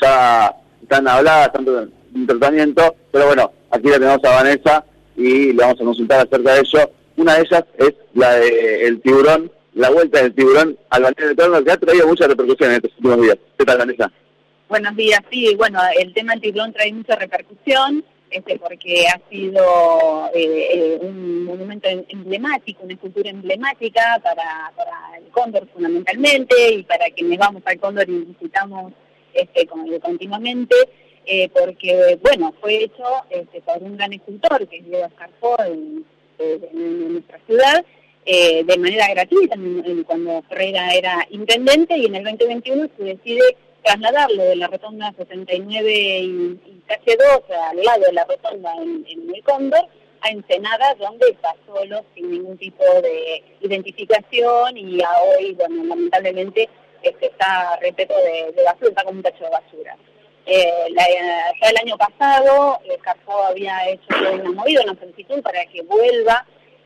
están habladas, están en tratamiento, pero bueno, aquí la tenemos a Vanessa y le vamos a consultar acerca de ello. Una de ellas es la de el tiburón, la vuelta del tiburón al balneario del Cóndor, que ha traído mucha repercusión en estos últimos días. ¿Qué tal, Vanessa? Buenos días, sí, bueno, el tema del tiburón trae mucha repercusión, porque ha sido un monumento emblemático, una escultura emblemática para el Cóndor fundamentalmente, y para quienes vamos al Cóndor y visitamos continuamente, porque, bueno, fue hecho por un gran escultor, que es Diego Escarpó, en nuestra ciudad, de manera gratuita, cuando Ferreira era intendente, y en el 2021 se decide trasladarlo de la rotonda 69 y calle 2, al lado de la rotonda en el Cóndor, a Ensenada, donde está solo, sin ningún tipo de identificación, y a hoy, bueno, lamentablemente, está repleto de basura, está como un tacho de basura. Ya el año pasado, Carpo había hecho una movida, una solicitud para que vuelva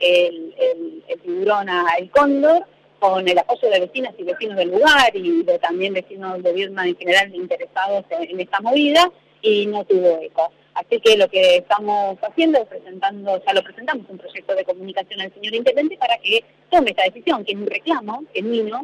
el tiburón al Cóndor, con el apoyo de vecinas y vecinos del lugar y también vecinos de Viedma en general interesados en esta movida, y no tuvo eco. Así que lo que estamos haciendo es ya lo presentamos, un proyecto de comunicación al señor intendente para que tome esta decisión, que es un reclamo genuino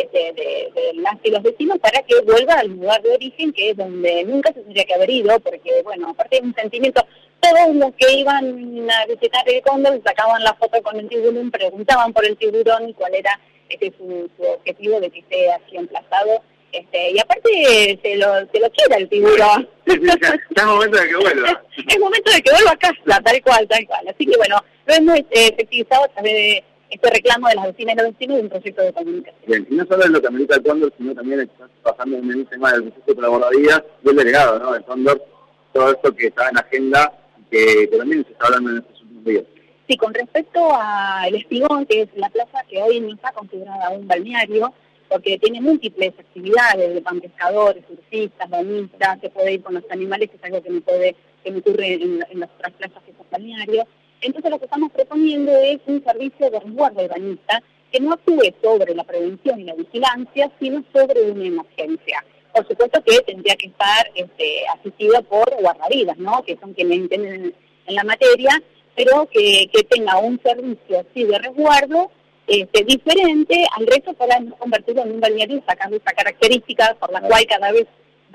de las y los vecinos, para que vuelva al lugar de origen, que es donde nunca se tendría que haber ido, porque, bueno, aparte de un sentimiento, todos los que iban a visitar el Cóndor sacaban la foto con el tiburón, preguntaban por el tiburón y cuál era su objetivo de que esté así emplazado, y aparte se lo quiera el tiburón. Sí, ya es momento de que vuelva. Es momento de que vuelva a casa, tal cual. Así que bueno, lo hemos efectivizado a través de este reclamo de las vecinas y los vecinos de un proyecto de comunicación. Bien, y no solo es lo que amerita el Cóndor, sino también está pasando en el tema del proceso de la guardavidas del delegado, ¿no?, del Cóndor, todo esto que está en agenda y que también se está hablando en estos últimos días. Sí, con respecto al Espigón, que es la plaza que hoy no está considerada un balneario, porque tiene múltiples actividades, de pan pescadores, surfistas, bañistas, se puede ir con los animales, que es algo que me ocurre en las otras plazas que son balnearios. Entonces lo que estamos proponiendo es un servicio de resguardo de bañistas que no actúe sobre la prevención y la vigilancia, sino sobre una emergencia. Por supuesto que tendría que estar asistido por guardavidas, ¿no?, que son quienes entienden en la materia, pero que tenga un servicio así de resguardo diferente al resto, para no convertirlo en un balneario, sacando esa característica por la cual cada vez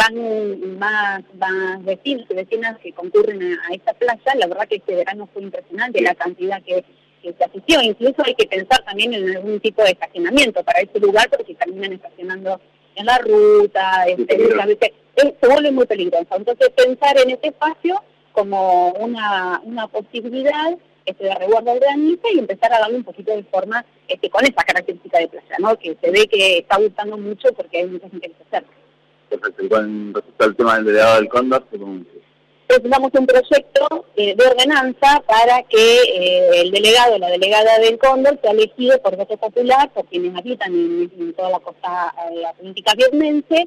van más vecinos y vecinas que concurren a esta playa. La verdad que este verano fue impresionante la cantidad que se asistió. Incluso hay que pensar también en algún tipo de estacionamiento para ese lugar, porque terminan estacionando en la ruta, muchas veces se vuelve muy peligroso. Entonces pensar en este espacio como una posibilidad de resguardo de bañista, y empezar a darle un poquito de forma con esa característica de playa, ¿no?, que se ve que está gustando mucho porque hay mucha gente que se acerca. Perfecto. Y con respecto al tema del delegado del Cóndor, presentamos un proyecto de ordenanza para que el delegado o la delegada del Cóndor sea elegido por voto popular por quienes habitan en toda la costa atlántica vietnense,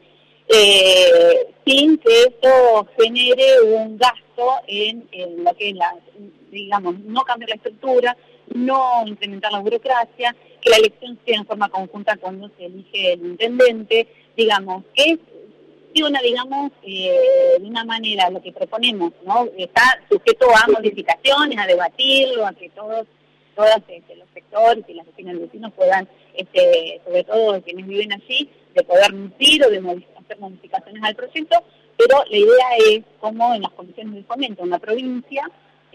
sin que esto genere un gasto en lo que es digamos, no cambiar la estructura, no incrementar la burocracia, que la elección sea en forma conjunta cuando se elige el intendente, digamos, que funciona, digamos, de una manera lo que proponemos, ¿no? Está sujeto a modificaciones, a debatirlo, a que todos los sectores y las vecinas y vecinos puedan, sobre todo quienes viven allí, de poder nutrir o de hacer modificaciones al proyecto, pero la idea es, como en las comisiones de fomento en la provincia,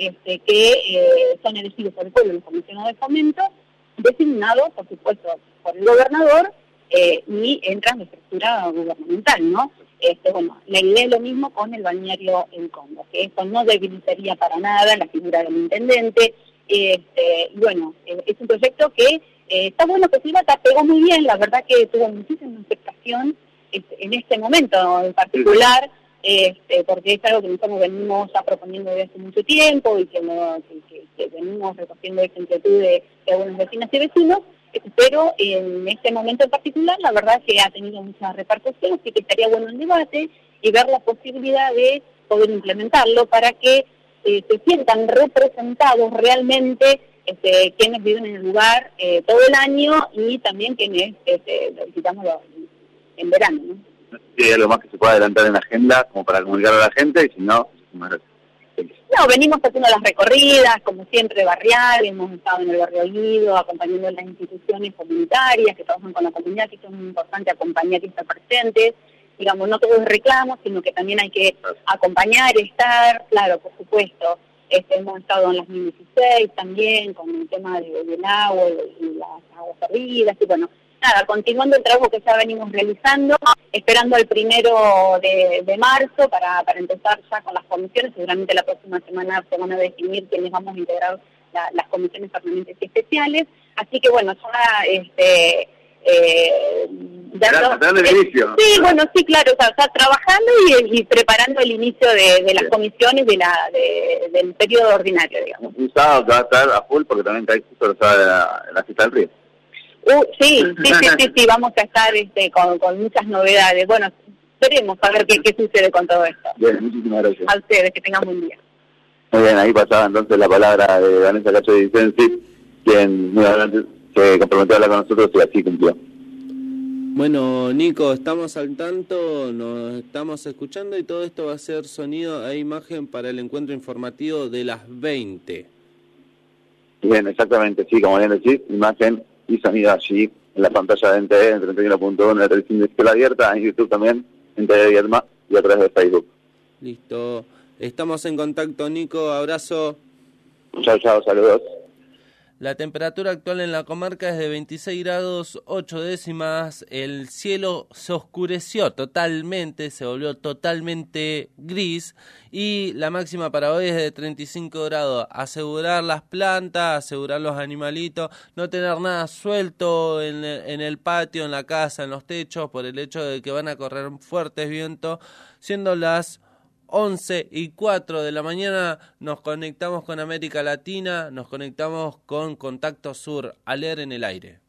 que son elegidos por el pueblo los comisionados de fomento, designados, por supuesto, por el gobernador, y entran en la estructura gubernamental, ¿no? Bueno, la idea es lo mismo con el balneario en Congo, que esto no debilitaría para nada la figura del intendente. Bueno, es un proyecto que está bueno que se pegó muy bien, la verdad que tuvo muchísima expectación en este momento en particular, porque es algo que nosotros venimos ya proponiendo desde hace mucho tiempo y que venimos recogiendo esta inquietud de algunos vecinas y vecinos, pero en este momento en particular la verdad que ha tenido muchas repercusiones, así que estaría bueno el debate y ver la posibilidad de poder implementarlo para que se sientan representados realmente quienes viven en el lugar todo el año, y también quienes lo visitamos en verano, ¿no? No sé si hay algo más que se pueda adelantar en la agenda como para comunicar a la gente, y si no, muchísimas gracias. No, venimos haciendo las recorridas, como siempre, barrial, hemos estado en el barrio Guido, acompañando a las instituciones comunitarias que trabajan con la comunidad, que es muy importante acompañar y estar presentes. Digamos, no todo es reclamo, sino que también hay que acompañar, estar, claro, por supuesto. Hemos estado en las 2016 también, con el tema del agua y las aguas servidas, y bueno, nada, continuando el trabajo que ya venimos realizando, esperando el 1 de marzo para empezar ya con las comisiones. Seguramente la próxima semana se van a definir quiénes vamos a integrar las comisiones permanentes y especiales. Así que bueno, el inicio. Sí, bueno, sí, claro, o sea, trabajando y preparando el inicio de las comisiones del periodo ordinario, digamos. Un sábado que va a estar a full porque también está justo la fiesta del río. Sí, vamos a estar con muchas novedades. Bueno, veremos a ver qué sucede con todo esto. Bien, muchísimas gracias. A ustedes, que tengan buen día. Muy bien, ahí pasaba entonces la palabra de Vanessa Cacho de Vicenzi, quien muy adelante se comprometió a hablar con nosotros y así cumplió. Bueno, Nico, estamos al tanto, nos estamos escuchando y todo esto va a ser sonido e imagen para el encuentro informativo de las 20. Bien, exactamente, sí, como bien decís, imagen y sonido allí en la pantalla de NTE, en 31.1, en la televisión de escuela abierta, en YouTube también, en TV Viedma y a través de Facebook. Listo, estamos en contacto, Nico, abrazo. Chao, saludos. La temperatura actual en la comarca es de 26 grados 8 décimas, el cielo se oscureció totalmente, se volvió totalmente gris y la máxima para hoy es de 35 grados. Asegurar las plantas, asegurar los animalitos, no tener nada suelto en el patio, en la casa, en los techos, por el hecho de que van a correr fuertes vientos, siendo las 11:04 de la mañana. Nos conectamos con América Latina, nos conectamos con Contacto Sur, Aler en el aire.